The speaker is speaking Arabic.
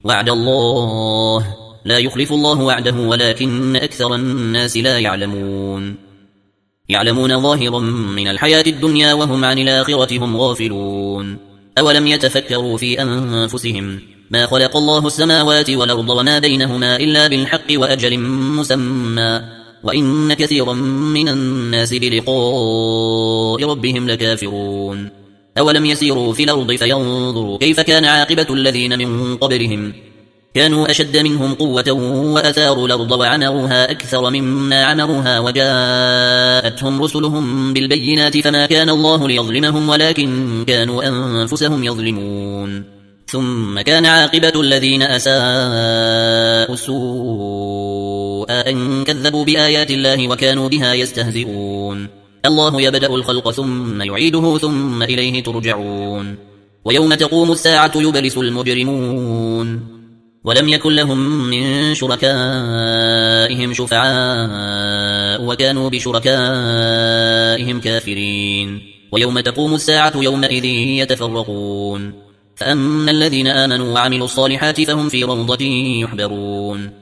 وعد الله لا يخلف الله وعده ولكن أكثر الناس لا يعلمون ظاهرا من الحياة الدنيا وهم عن الآخرة هم غافلون أولم يتفكروا في أنفسهم ما خلق الله السماوات والأرض وما بينهما إلا بالحق وأجل مسمى وإن كثيرا من الناس بلقاء ربهم لكافرون أولم يسيروا في الأرض فينظروا كيف كان عاقبة الذين من قبلهم كانوا أشد منهم قوة وأثاروا الأرض وعمروها أكثر مما عمروها وجاءتهم رسلهم بالبينات فما كان الله ليظلمهم ولكن كانوا أنفسهم يظلمون ثم كان عاقبة الذين أساءوا السوء أن كذبوا بآيات الله وكانوا بها يستهزئون الله يبدأ الخلق ثم يعيده ثم إليه ترجعون ويوم تقوم الساعة يبلس المجرمون ولم يكن لهم من شركائهم شفعاء وكانوا بشركائهم كافرين ويوم تقوم الساعة يومئذ يتفرقون فأما الذين آمنوا وعملوا الصالحات فهم في روضة يحبرون